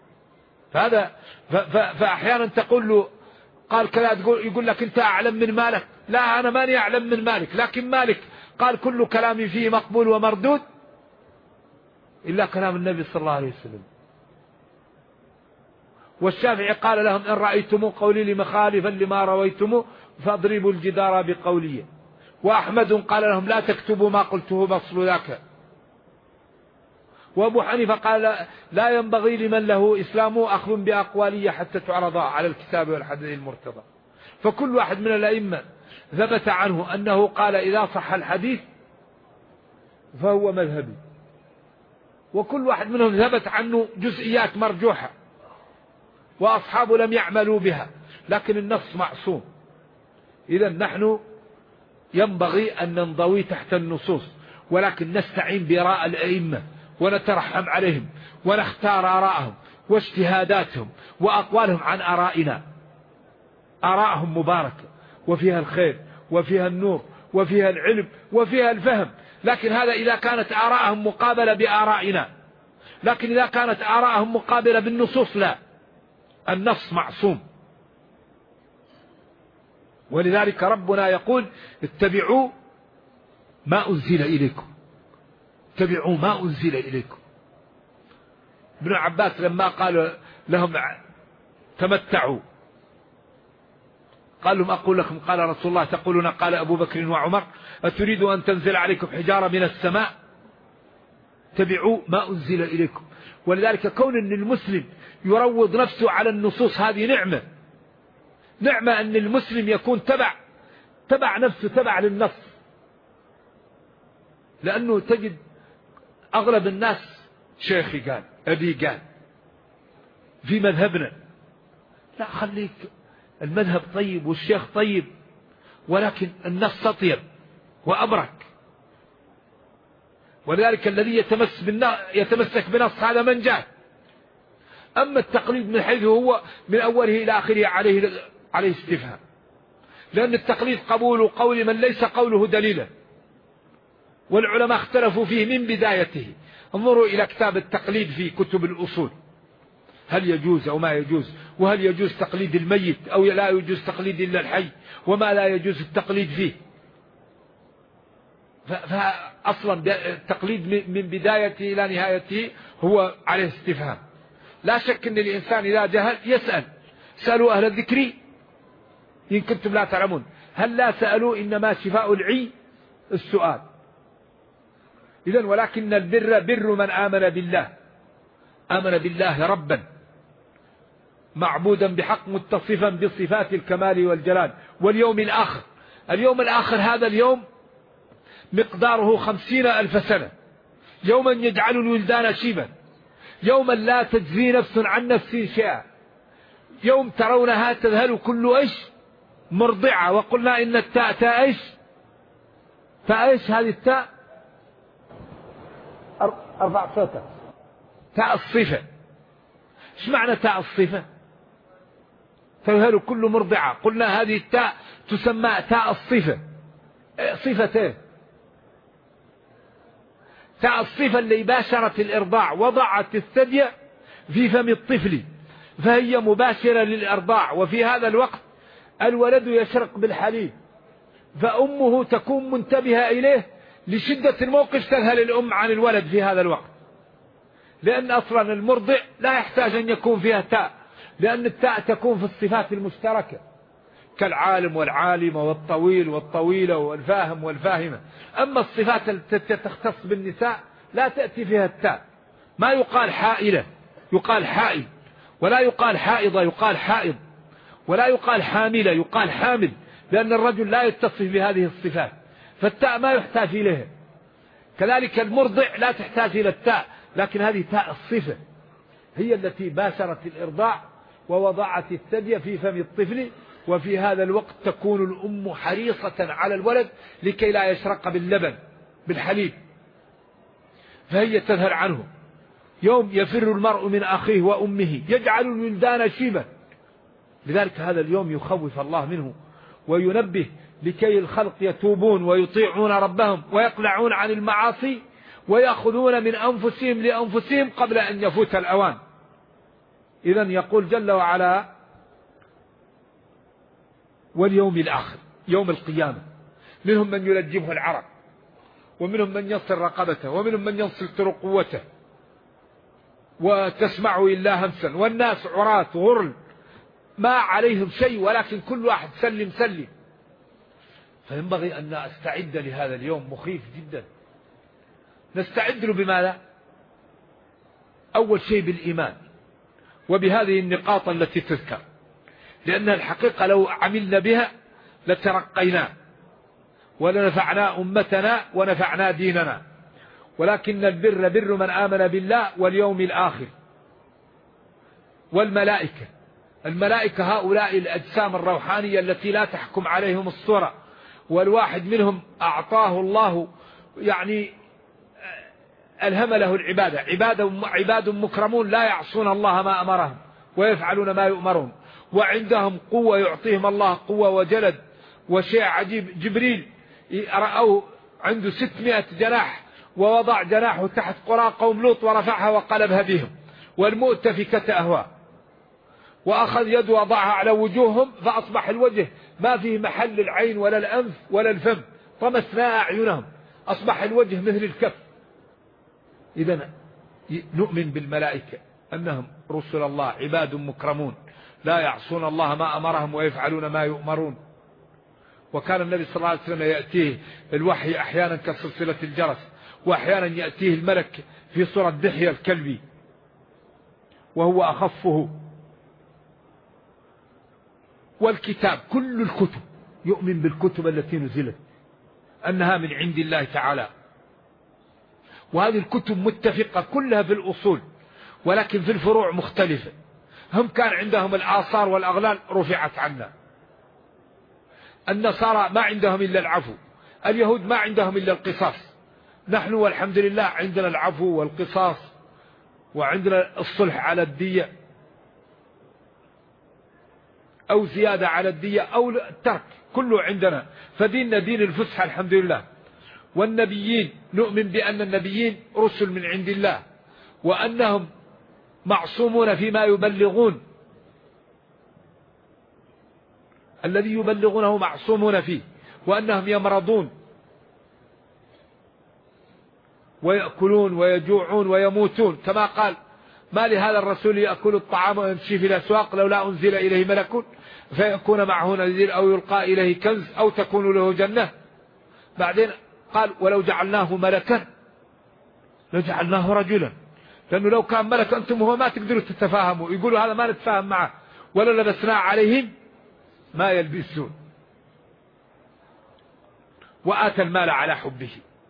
فأحيانا تقول له قال كذا، يقول لك أنت أعلم من مالك. لا، أنا ماني أعلم من مالك، لكن مالك قال كل كلامي فيه مقبول ومردود إلا كلام النبي صلى الله عليه وسلم. والشافعي قال لهم إن رأيتم قولي لمخالفا لما رويتم فاضربوا الجدار بقولي. وأحمد قال لهم لا تكتبوا ما قلته بصل ذاك. وأبو حنيفة قال لا ينبغي لمن له إسلام أخذ بأقوالي حتى تعرض على الكتاب والحديث المرتضى. فكل واحد من الأئمة ثبت عنه أنه قال إذا صح الحديث فهو مذهبي، وكل واحد منهم ثبت عنه جزئيات مرجوحة وأصحابه لم يعملوا بها، لكن النص معصوم. إذا نحن ينبغي أن ننضوي تحت النصوص، ولكن نستعين بآراء الأئمة ونترحم عليهم ونختار آراءهم واجتهاداتهم وأقوالهم عن آرائنا. آراءهم مباركة وفيها الخير وفيها النور وفيها العلم وفيها الفهم، لكن هذا إذا كانت آراءهم مقابلة بآرائنا. لكن إذا كانت آراءهم مقابلة بالنصوص لا، النص معصوم. ولذلك ربنا يقول اتبعوا ما أنزل إليكم، اتبعوا ما أنزل إليكم. ابن عباس لما قال لهم تمتعوا قال لهم أقول لكم قال رسول الله تقولون قال أبو بكر وعمر أتريد أن تنزل عليكم حجارة من السماء؟ اتبعوا ما أنزل إليكم. ولذلك كون أن المسلم يروض نفسه على النصوص هذه نعمة. نعمة أن المسلم يكون تبع نفسه، تبع للنص. لأنه تجد أغلب الناس شيخي قال أبي قال في مذهبنا. لا، خليك المذهب طيب والشيخ طيب، ولكن النص أطيب وأبرك. ولذلك الذي يتمسك بنص هذا من جاء. أما التقليد من حيث هو من أوله إلى آخره عليه استفهام، لأن التقليد قبول قول من ليس قوله دليلا، والعلماء اختلفوا فيه من بدايته. انظروا إلى كتاب التقليد في كتب الأصول، هل يجوز أو ما يجوز، وهل يجوز تقليد الميت أو لا يجوز تقليد إلا الحي، وما لا يجوز التقليد فيه. فأصلا التقليد من بدايته إلى نهايته هو عليه استفهام. لا شك أن الإنسان إذا جهل يسأل. سألوا أهل الذكر إن كنتم لا تعلمون، هل لا سألوا إنما شفاء العي السؤال. إذن ولكن البر بر من آمن بالله، آمن بالله ربا معبودا بحق متصفا بصفات الكمال والجلال، واليوم الآخر. اليوم الآخر هذا اليوم مقداره 50,000 سنة، يوما يجعل الولدان شيبا، يوما لا تجزي نفس عن نفس شيئا، يوم ترونها تذهل كل إيش مرضعة. وقلنا إن التاء تاء إيش؟ تاء إيش هذه التاء؟ أربع صوتات. تاء الصفة. إيش معنى تاء الصفة؟ تذهل كل مرضعة. قلنا هذه التاء تسمى تاء الصفة. صفتين. تاء الصفة اللي باشرت الإرضاع، وضعت الثدي في فم الطفل، فهي مباشرة للإرضاع، وفي هذا الوقت الولد يشرق بالحليب، فأمه تكون منتبهة إليه لشدة الموقف، تذهل الأم عن الولد في هذا الوقت، لأن أصلا المرضع لا يحتاج أن يكون فيها تاء، لأن التاء تكون في الصفات المشتركة كالعالم والعالمة والطويل والطويلة والفاهم والفاهمة. أما الصفات التي تختص بالنساء لا تأتي فيها التاء. ما يقال حائلة، يقال حائل، ولا يقال حائضة، يقال حائض، ولا يقال حاملة، يقال حامل، لأن الرجل لا يتصف بهذه الصفات، فالتاء ما يحتاج إليها. كذلك المرضع لا تحتاج إلى التاء، لكن هذه تاء الصفة هي التي باشرت الإرضاع ووضعت الثدي في فم الطفل، وفي هذا الوقت تكون الأم حريصة على الولد لكي لا يشرق باللبن بالحليب، فهي تذهل عنه. يوم يفر المرء من أخيه وأمه يجعل الولدان شيبا. لذلك هذا اليوم يخوف الله منه وينبه لكي الخلق يتوبون ويطيعون ربهم ويقلعون عن المعاصي ويأخذون من أنفسهم لأنفسهم قبل أن يفوت الأوان. إذن يقول جل وعلا: واليوم الآخر، يوم القيامة، منهم من يلجمه العرق، ومنهم من يصل رقبته، ومنهم من يصل قوته، وتسمعه إلا همسا، والناس عراة غرل ما عليهم شيء، ولكن كل واحد سلم سلم. فينبغي أن نستعد لهذا اليوم، مخيف جدا. نستعد له بماذا؟ أول شيء بالإيمان، وبهذه النقاط التي تذكر، لأن الحقيقة لو عملنا بها لترقينا ولنفعنا أمتنا ونفعنا ديننا. ولكن البر بر من آمن بالله واليوم الآخر والملائكة. الملائكة هؤلاء الأجسام الروحانية التي لا تحكم عليهم الصورة، والواحد منهم أعطاه الله يعني ألهم له العبادة، عباد مكرمون لا يعصون الله ما أمرهم ويفعلون ما يؤمرون، وعندهم قوة يعطيهم الله قوة وجلد وشيء عجيب. جبريل رأوه عنده 600 جناح، ووضع جناحه تحت قرى قوم لوط ورفعها وقلبها بهم، والمؤتفكة أهوى، وأخذ يده وضعها على وجوههم فأصبح الوجه ما فيه محل العين ولا الأنف ولا الفم، طمسنا أعينهم، أصبح الوجه مثل الكف. إذن نؤمن بالملائكة أنهم رسل الله، عباد مكرمون لا يعصون الله ما أمرهم ويفعلون ما يؤمرون. وكان النبي صلى الله عليه وسلم يأتيه الوحي أحيانا كسلسلة الجرس، وأحيانا يأتيه الملك في صورة دحية الكلبي وهو أخفه. والكتاب، كل الكتب، يؤمن بالكتب التي نزلت أنها من عند الله تعالى، وهذه الكتب متفقة كلها في الأصول، ولكن في الفروع مختلفة. هم كان عندهم الآثار والأغلال رفعت عنا. النصارى ما عندهم إلا العفو، اليهود ما عندهم إلا القصاص. نحن والحمد لله عندنا العفو والقصاص، وعندنا الصلح على الدية أو زيادة على الدية أو الترك، كله عندنا. فديننا دين الفسحة الحمد لله. والنبيين، نؤمن بأن النبيين رسل من عند الله، وأنهم معصومون فيما يبلغون، الذي يبلغونه معصومون فيه، وأنهم يمرضون ويأكلون ويجوعون ويموتون، كما قال: ما لهذا الرسول يأكل الطعام ويمشي في الأسواق لولا أنزل إليه ملك فيكون معه نذير أو يلقى إليه كنز أو تكون له جنة. بعدين قال: ولو جعلناه ملكا لجعلناه رجلا، لأنه لو كان ملك أنتم وهو ما تقدروا تتفاهموا، يقولوا هذا ما نتفاهم معه، ولا لبسنا عليهم ما يلبسون. وآتى المال على حبه،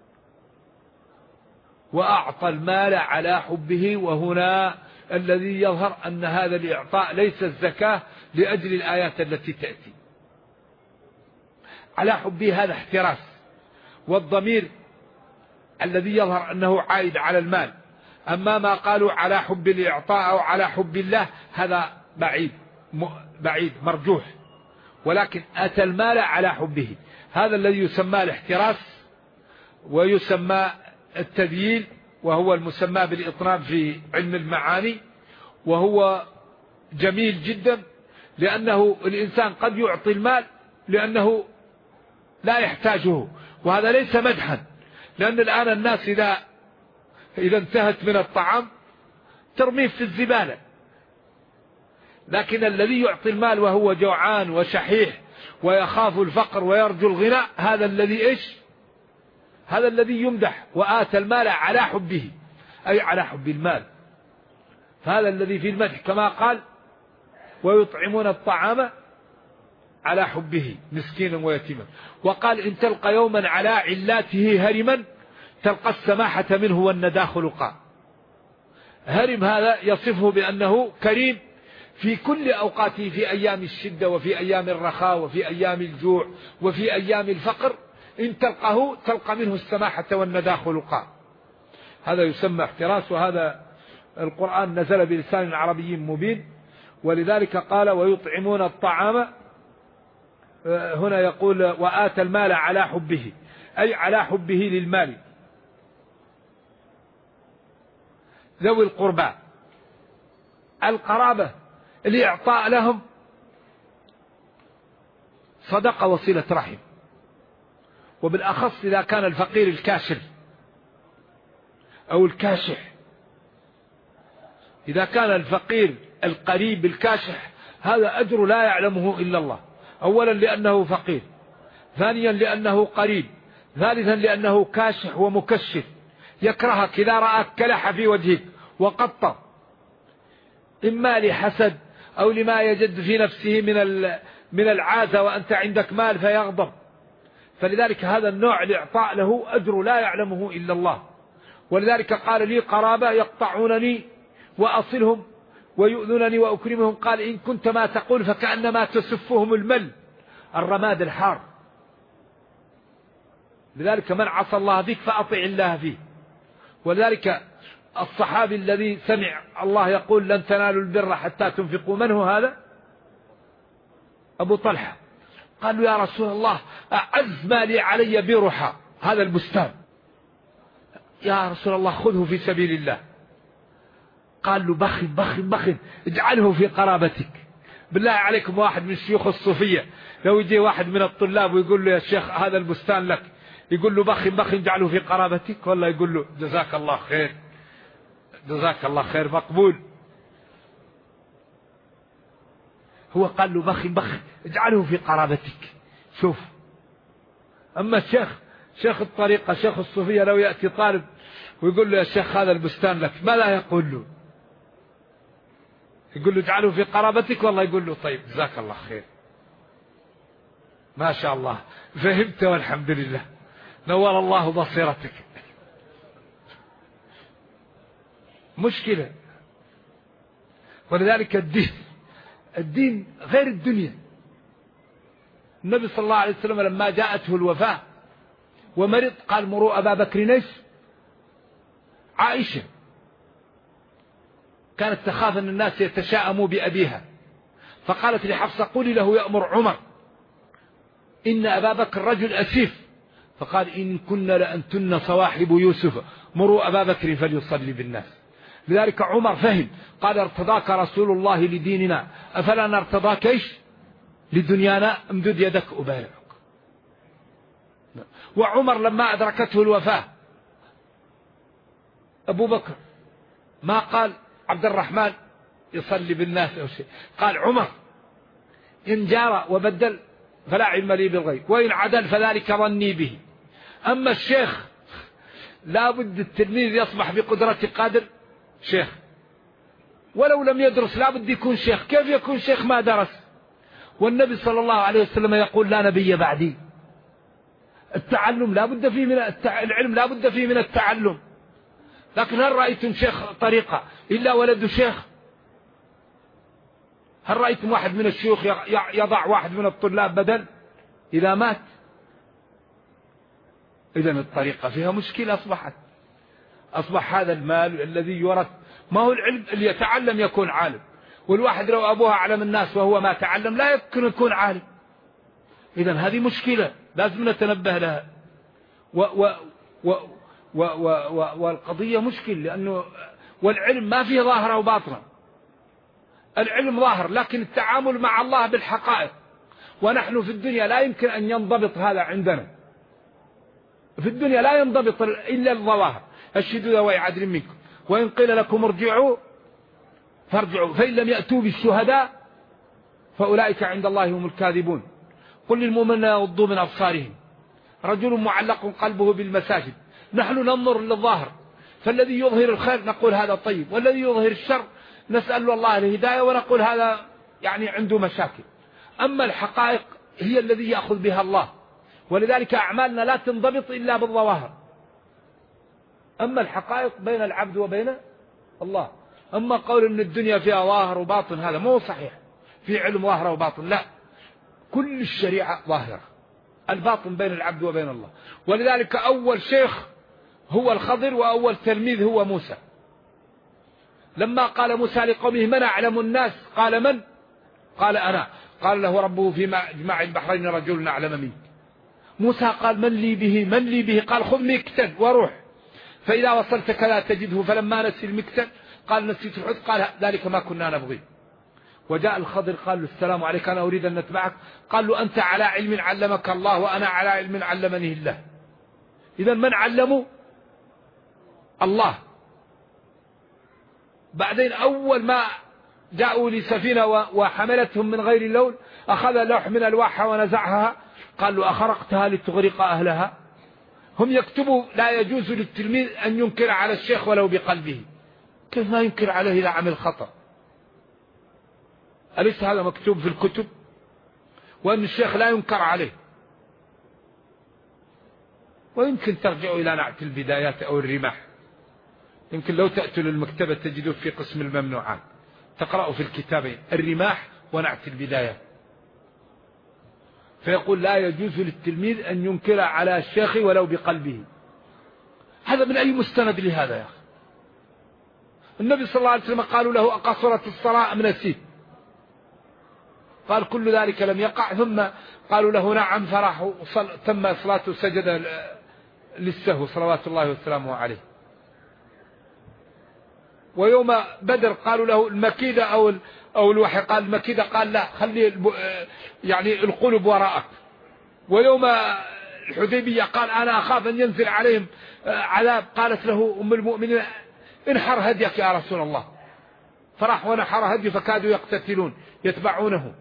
وأعطى المال على حبه. وهنا الذي يظهر أن هذا الإعطاء ليس الزكاة لأجل الآيات التي تأتي. على حبه هذا احتراس، والضمير الذي يظهر أنه عائد على المال. أما ما قالوا على حب الإعطاء أو على حب الله هذا بعيد مرجوح، ولكن أتى المال على حبه، هذا الذي يسمى الاحتراس ويسمى التذييل، وهو المسمى بالإطناب في علم المعاني، وهو جميل جدا، لأنه الإنسان قد يعطي المال لأنه لا يحتاجه، وهذا ليس مدحا، لأن الآن الناس إذا انتهت من الطعام ترميه في الزبالة، لكن الذي يعطي المال وهو جوعان وشحيح ويخاف الفقر ويرجو الغنى، هذا الذي إيش؟ هذا الذي يمدح. وآتى المال على حبه، أي على حب المال، فهذا الذي في المدح، كما قال: ويطعمون الطعام على حبه مسكينا ويتيما. وقال: إن تلقى يوما على علاته هرما تلقى السماحة منه والندى خلقا. هرم هذا يصفه بأنه كريم في كل أوقاته، في أيام الشدة وفي أيام الرخاء وفي أيام الجوع وفي أيام الفقر، إن تلقه تلقى منه السماحة والندى خلقا. هذا يسمى احتراس، وهذا القرآن نزل بلسان عربي مبين، ولذلك قال: ويطعمون الطعام هنا يقول وآتى المال على حبه، أي على حبه للمال. ذوي القربى، القرابة الإعطاء لهم صدقة وصلة رحم، وبالأخص إذا كان الفقير الكاشر أو الكاشح. إذا كان الفقير القريب الكاشح هذا أجر لا يعلمه إلا الله، أولا لأنه فقير، ثانيا لأنه قريب، ثالثا لأنه كاشح ومكشف، يكرهك إذا رأك كلح في وجهك وقطع، إما لحسد أو لما يجد في نفسه من العازة وأنت عندك مال فيغضب. فلذلك هذا النوع الإعطاء له أجر لا يعلمه إلا الله. ولذلك قال لي قرابة يقطعونني وأصلهم ويؤذنني وأكرمهم، قال إن كنت ما تقول فكأنما تسفهم المل الرماد الحار. لذلك من عصى الله فيك فأطع الله فيه. ولذلك الصحابي الذي سمع الله يقول لن تنالوا البر حتى تنفقوا، من هو هذا؟ أبو طلحة. قالوا يا رسول الله أعز ما لي علي برحى، هذا البستان، يا رسول الله خذه في سبيل الله. قال له بخن بخن بخن، اجعله في قرابتك. بالله عليكم واحد من الشيوخ الصوفية لو يجي واحد من الطلاب ويقول له يا شيخ هذا البستان لك، يقول له بخن بخن اجعله في قرابتك، والله يقول له جزاك الله خير جزاك الله خير مقبول. هو قال له بخن بخن اجعله في قرابتك. شوف، أما شيخ الطريقة شيخ الصوفية لو يأتي طالب ويقول له يا شيخ هذا البستان لك، ما لا يقول له؟ يقول له اجعله في قرابتك، والله يقول له طيب جزاك الله خير ما شاء الله فهمت والحمد لله نور الله بصيرتك. مشكلة. ولذلك الدين غير الدنيا. النبي صلى الله عليه وسلم لما جاءته الوفاة ومرض قال مروا أبا بكر ايش؟ عائشة كانت تخاف أن الناس يتشاءموا بأبيها، فقالت لحفصة قولي له يأمر عمر إن أبا بكر رجل أسيف. فقال إن كنا لأنتن صواحب يوسف مروا أبا بكر فليصلي بالناس. لذلك عمر فهم، قال ارتضاك رسول الله لديننا أفلا نرتضاك ايش لدنيانا؟ امدد يدك أبايعك. وعمر لما أدركته الوفاة أبو بكر ما قال عبد الرحمن يصلي بالناس أو شيء، قال عمر إن جار وبدل فلا علم لي بالغيب وإن عدل فذلك ظني به. أما الشيخ لا بد التلميذ يصبح بقدرة قادر شيخ، ولو لم يدرس لا بد يكون شيخ. كيف يكون شيخ ما درس؟ والنبي صلى الله عليه وسلم يقول لا نبي بعدي. التعلم لا بد فيه من العلم لا بد فيه من التعلم. لكن هل رأيتم شيخ طريقة إلا ولد شيخ؟ هل رأيتم واحد من الشيوخ يضع واحد من الطلاب بدل إذا مات؟ إذن الطريقة فيها مشكلة. أصبح هذا المال الذي يورث ما هو العلم. اللي يتعلم يكون عالم، والواحد لو أبوها أعلم الناس وهو ما تعلم لا يمكن يكون عالم. إذن هذه مشكلة لازم نتنبه لها. والقضية مشكلة لأنه والعلم ما فيه ظاهرة وباطنة. العلم ظاهر لكن التعامل مع الله بالحقائق، ونحن في الدنيا لا يمكن أن ينضبط هذا عندنا. في الدنيا لا ينضبط إلا الظواهر. اشهدوا ذوي عدل منكم وإن قيل لكم ارجعوا فارجعوا فإن لم يأتوا بالشهداء فأولئك عند الله هم الكاذبون. قل للمؤمنين يغضوا من أبصارهم. رجل معلق قلبه بالمساجد. نحن ننظر للظاهر، فالذي يظهر الخير نقول هذا طيب، والذي يظهر الشر نسأل الله الهداية ونقول هذا يعني عنده مشاكل. أما الحقائق هي الذي يأخذ بها الله، ولذلك أعمالنا لا تنضبط إلا بالظواهر. أما الحقائق بين العبد وبين الله. أما قول أن الدنيا فيها ظاهر وباطن هذا مو صحيح. في علم ظاهر وباطن لا، كل الشريعة ظاهرة، الباطن بين العبد وبين الله. ولذلك أول شيخ هو الخضر وأول تلميذ هو موسى. لما قال موسى لقومه من أعلم الناس قال من؟ قال أنا. قال له ربه في مجمع البحرين رجل أعلم منك. موسى قال من لي به من لي به؟ قال خذ مكتل وروح، فإذا وصلتك لا تجده. فلما نسي المكتل قال نسيت الحوت، قال ذلك ما كنا نبغي. وجاء الخضر قال له السلام عليك أنا أريد أن نتبعك. قال له أنت على علم علمك الله وأنا على علم علمني الله. إذا من علمه؟ الله. بعدين أول ما جاءوا لسفينة وحملتهم من غير اللون أخذ لوح من الواحة ونزعها، قال له أخرقتها لتغرق أهلها؟ هم يكتبوا لا يجوز للتلميذ أن ينكر على الشيخ ولو بقلبه. كيف ما ينكر عليه إذا عمل خطأ؟ أليس هذا مكتوب في الكتب؟ وأن الشيخ لا ينكر عليه. ويمكن ترجعوا إلى نعت البدايات أو الرماح، يمكن لو تأتوا للمكتبة تجدوا في قسم الممنوعات تقرأوا في الكتابين الرماح ونعت البدايات. فيقول لا يجوز للتلميذ أن ينكر على الشيخ ولو بقلبه. هذا من أي مستند لهذا يا أخي؟ النبي صلى الله عليه وسلم قالوا له أقصرت الصلاة أم نسيت؟ قال كل ذلك لم يقع. ثم قالوا له نعم، فراحوا تم صلاته سجد للسهو صلوات الله وسلامه عليه. ويوم بدر قالوا له المكيدة أو الوحي، قال المكيدة، قال لا خلي يعني القلب وراءك. ويوم الحديبية قال أنا أخاف أن ينزل عليهم عذاب، قالت له أم المؤمنين انحر هديك يا رسول الله. فراح ونحر هدي فكادوا يقتتلون يتبعونه.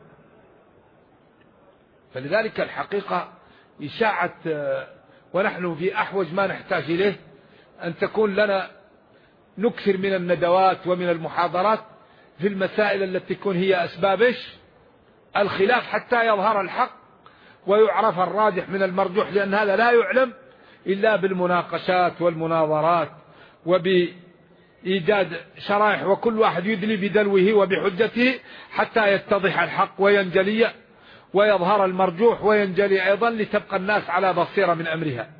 فلذلك الحقيقة إشاعة، ونحن في أحوج ما نحتاج إليه أن تكون لنا نكثر من الندوات ومن المحاضرات في المسائل التي تكون هي أسباب الخلاف حتى يظهر الحق ويعرف الراجح من المرجوح، لأن هذا لا يعلم إلا بالمناقشات والمناظرات وبإيجاد شرائح، وكل واحد يدلي بدلوه وبحجته حتى يتضح الحق وينجلي ويظهر المرجوح وينجلي أيضا، لتبقى الناس على بصيرة من أمرها.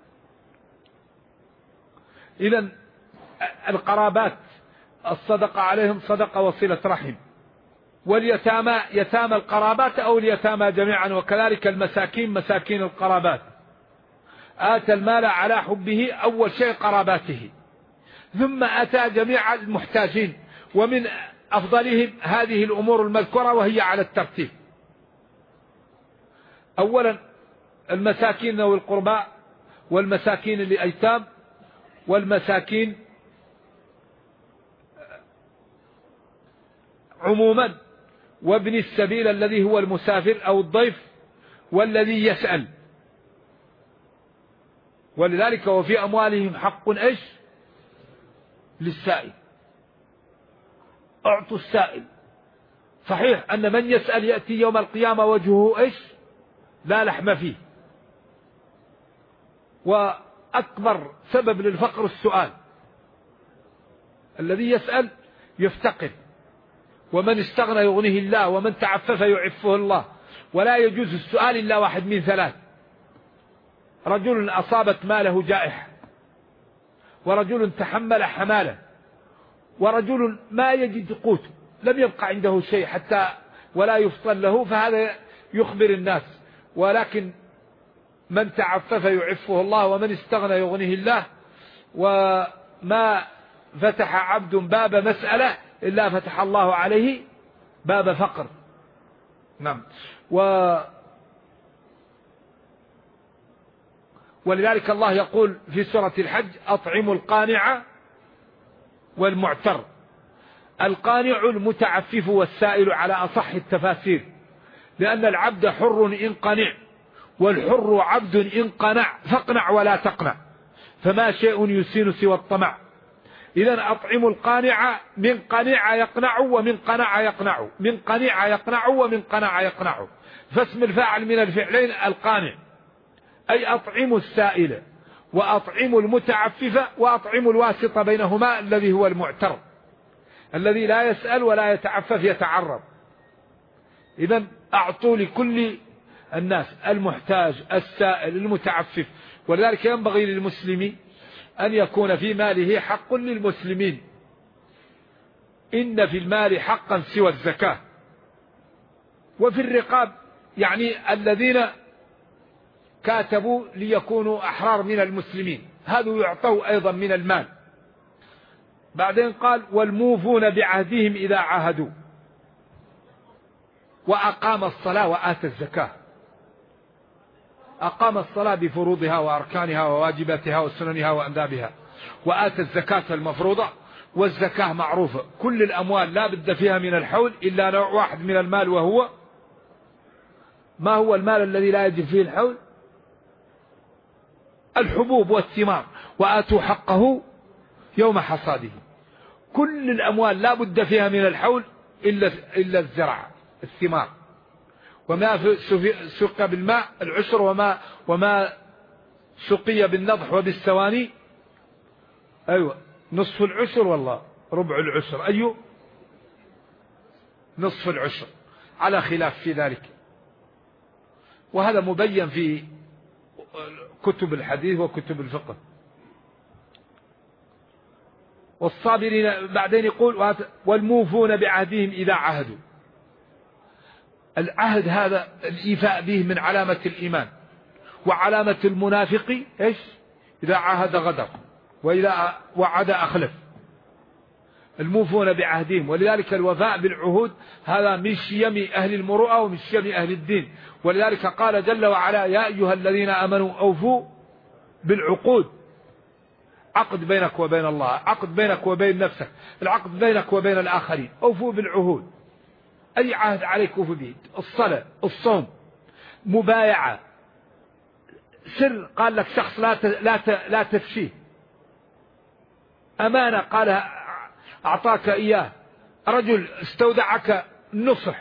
إذن القرابات الصدقة عليهم صدقة وصلة رحم، واليتامى يتامى القرابات أو اليتامى جميعا، وكذلك المساكين مساكين القرابات. آتى المال على حبه، أول شيء قراباته، ثم أتى جميع المحتاجين، ومن أفضلهم هذه الأمور المذكورة وهي على الترتيب. أولا المساكين ذوي القربى، والمساكين الأيتام، والمساكين عموما، وابن السبيل الذي هو المسافر أو الضيف، والذي يسأل. ولذلك وفي أموالهم حق إيش؟ للسائل. أعطوا السائل. صحيح أن من يسأل يأتي يوم القيامة وجهه إيش؟ لا لحم فيه. وأكبر سبب للفقر السؤال. الذي يسأل يفتقر، ومن استغنى يغنيه الله، ومن تعفف يعفه الله. ولا يجوز السؤال إلا واحد من ثلاث: رجل أصابت ماله جائحة، ورجل تحمل حماله، ورجل ما يجد قوت لم يبقى عنده شيء حتى ولا يفطن له، فهذا يخبر الناس. ولكن من تعفف يعفه الله، ومن استغنى يغنيه الله. وما فتح عبد باب مسألة إلا فتح الله عليه باب فقر. نعم. ولذلك الله يقول في سورة الحج: أطعموا القانع والمعتر. القانع المتعفف والسائل على أصح التفاسير، لأن العبد حر إن قنع، والحر عبد إن قنع، فاقنع ولا تقنع، فما شيء يسين سوى الطمع. إذن أطعموا القانع، من قنع يقنع ومن قنع يقنع، من قنع يقنع ومن قنع يقنع، فاسم الفاعل من الفعلين القانع، أي أطعموا السائل، وأطعموا المتعفف، وأطعموا الواسط بينهما الذي هو المعتر، الذي لا يسأل ولا يتعفف يتعرض. إذن أعطوا لكل الناس: المحتاج، السائل، المتعفف. ولذلك ينبغي للمسلم أن يكون في ماله حق للمسلمين. إن في المال حقا سوى الزكاة، وفي الرقاب يعني الذين كاتبوا ليكونوا أحرار من المسلمين، هذا يعطوا أيضا من المال. بعدين قال والموفون بعهدهم إذا عاهدوا، وأقام الصلاة وآتى الزكاة. أقام الصلاة بفروضها وأركانها وواجباتها وسننها وأندابها، وآتى الزكاة المفروضة. والزكاة معروفة، كل الأموال لا بد فيها من الحول إلا نوع واحد من المال، وهو ما هو المال الذي لا يجب فيه الحول؟ الحبوب والثمار، وآتوا حقه يوم حصاده. كل الأموال لا بد فيها من الحول إلا الزرع الثمار. وما سقي بالماء العشر، وما سقي بالنضح وبالسواني أيوة نصف العشر، والله ربع العشر، أيوة نصف العشر، على خلاف في ذلك. وهذا مبين في كتب الحديث وكتب الفقه. والصابرين بعدين يقول والموفون بعهدهم إذا عهدوا. العهد هذا الإيفاء به من علامة الإيمان، وعلامة المنافق إيش؟ إذا عاهد غدر، وإذا وعد أخلف. الموفون بعهدهم، ولذلك الوفاء بالعهود هذا من شيم أهل المروءة ومن شيم أهل الدين. ولذلك قال جل وعلا يا أيها الذين آمنوا أوفوا بالعقود. عقد بينك وبين الله، عقد بينك وبين نفسك، العقد بينك وبين الآخرين، أوفوا بالعهود. أي عهد عليك أوفوا به. الصلاة، الصوم، مبايعة، سر قال لك شخص لا تفشيه، أمانة قال أعطاك إياه، رجل استودعك النصح،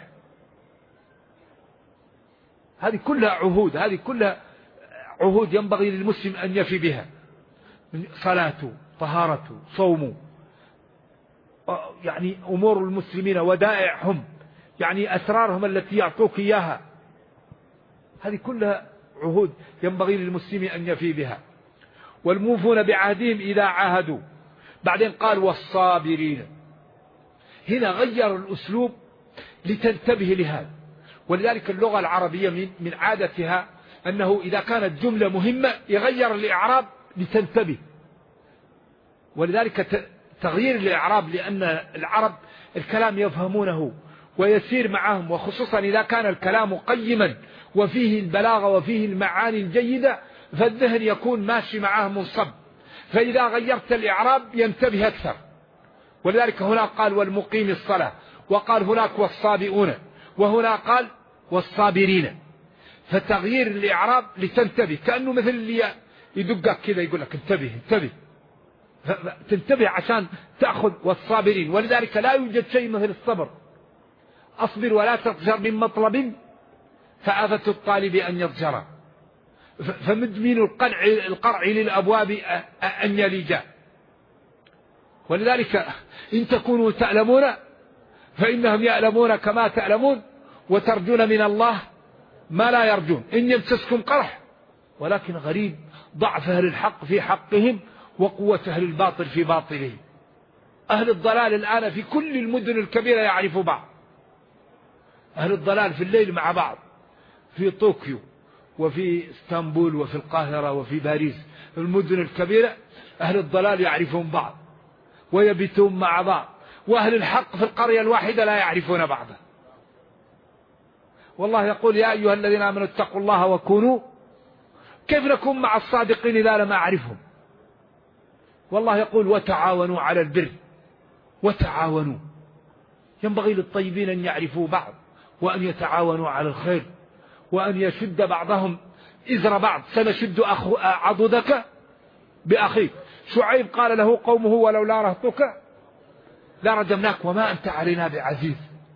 هذه كلها عهود، هذه كلها عهود ينبغي للمسلم أن يفي بها. صلاته، طهارته، صومه، يعني أمور المسلمين، ودائعهم، يعني أسرارهم التي يعطوك إياها، هذه كلها عهود ينبغي للمسلم أن يفي بها. والموفون بعهدهم إذا عاهدوا. بعدين قال والصابرين. هنا غير الأسلوب لتنتبه لهذا. ولذلك اللغة العربية من عادتها أنه إذا كانت جملة مهمة يغير الإعراب لتنتبه. ولذلك تغيير الإعراب، لأن العرب الكلام يفهمونه ويسير معهم، وخصوصا إذا كان الكلام قيما وفيه البلاغة وفيه المعاني الجيدة، فالذهن يكون ماشي معه منصب، فإذا غيرت الإعراب ينتبه أكثر. ولذلك هنا قال والمقيم الصلاة، وقال هناك والصابئون، وهنا قال والصابرين. فتغيير الإعراب لتنتبه، كأنه مثل اللي يدقك كذا يقول لك انتبه انتبه، تنتبه عشان تأخذ والصابرين. ولذلك لا يوجد شيء مثل الصبر. أصبر ولا تضجر من مطلب فآفة الطالب أن يضجر، فمدمن القرع للأبواب أن يلجا. ولذلك إن تكونوا تألمون فإنهم يألمون كما تألمون، وترجون من الله ما لا يرجون. إن يمسسكم قرح، ولكن غريب ضعف أهل الحق في حقهم وقوة أهل الباطل في باطلهم. أهل الضلال الآن في كل المدن الكبيرة يعرفوا بعض. أهل الضلال في الليل مع بعض، في طوكيو وفي اسطنبول وفي القاهرة وفي باريس، المدن الكبيرة أهل الضلال يعرفون بعض ويبيتون مع بعض، وأهل الحق في القرية الواحدة لا يعرفون بعضا. والله يقول يا أيها الذين آمنوا اتقوا الله وكونوا. كيف نكون مع الصادقين إذا لم أعرفهم؟ والله يقول وتعاونوا على البر. وتعاونوا، ينبغي للطيبين أن يعرفوا بعض، وأن يتعاونوا على الخير، وأن يشد بعضهم إزر بعض. سنشد عضدك بأخيك. شعيب قال له قومه ولولا رهطك لرجمناك وما أنت علينا بعزيز.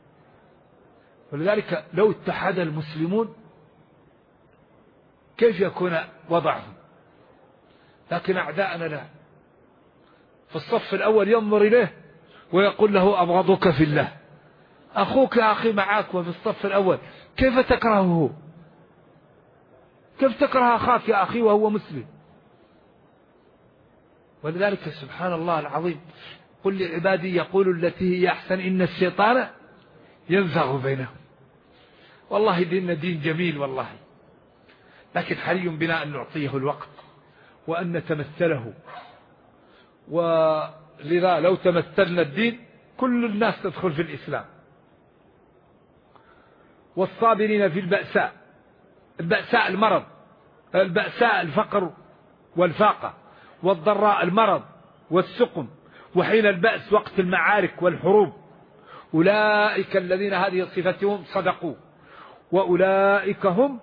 ولذلك لو اتحد المسلمون كيف يكون وضعهم؟ لكن أعداءنا لا. في الصف الأول ينظر إليه ويقول له أبغضك في الله. أخوك يا أخي معك وفي الصف الأول، كيف تكرهه؟ كيف تكره أخاك يا أخي وهو مسلم؟ ولذلك سبحان الله العظيم قل لعبادي يقولوا التي هي أحسن إن الشيطان ينزغ بينهم. والله ديننا دين جميل والله، لكن حري بنا أن نعطيه الوقت وأن نتمثله. ولذا لو تمثلنا الدين كل الناس تدخل في الإسلام. والصابرين في البأساء، البأساء المرض، البأساء الفقر والفاقة، والضراء المرض والسقم، وحين البأس وقت المعارك والحروب. أولئك الذين هذه صفتهم صدقوا، وأولئك هم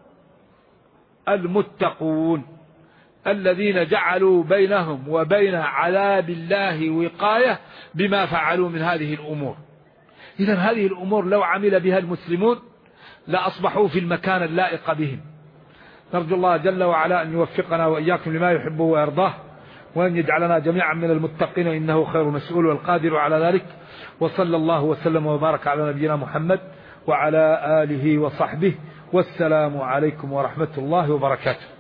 المتقون الذين جعلوا بينهم وبين عذاب الله وقاية بما فعلوا من هذه الأمور. إذن هذه الأمور لو عمل بها المسلمون لأصبحوا في المكان اللائق بهم. نرجو الله جل وعلا أن يوفقنا وإياكم لما يحبه ويرضاه، وأن يجعلنا جميعا من المتقين، إنه خير مسؤول والقادر على ذلك. وصلى الله وسلم وبارك على نبينا محمد وعلى آله وصحبه، والسلام عليكم ورحمة الله وبركاته.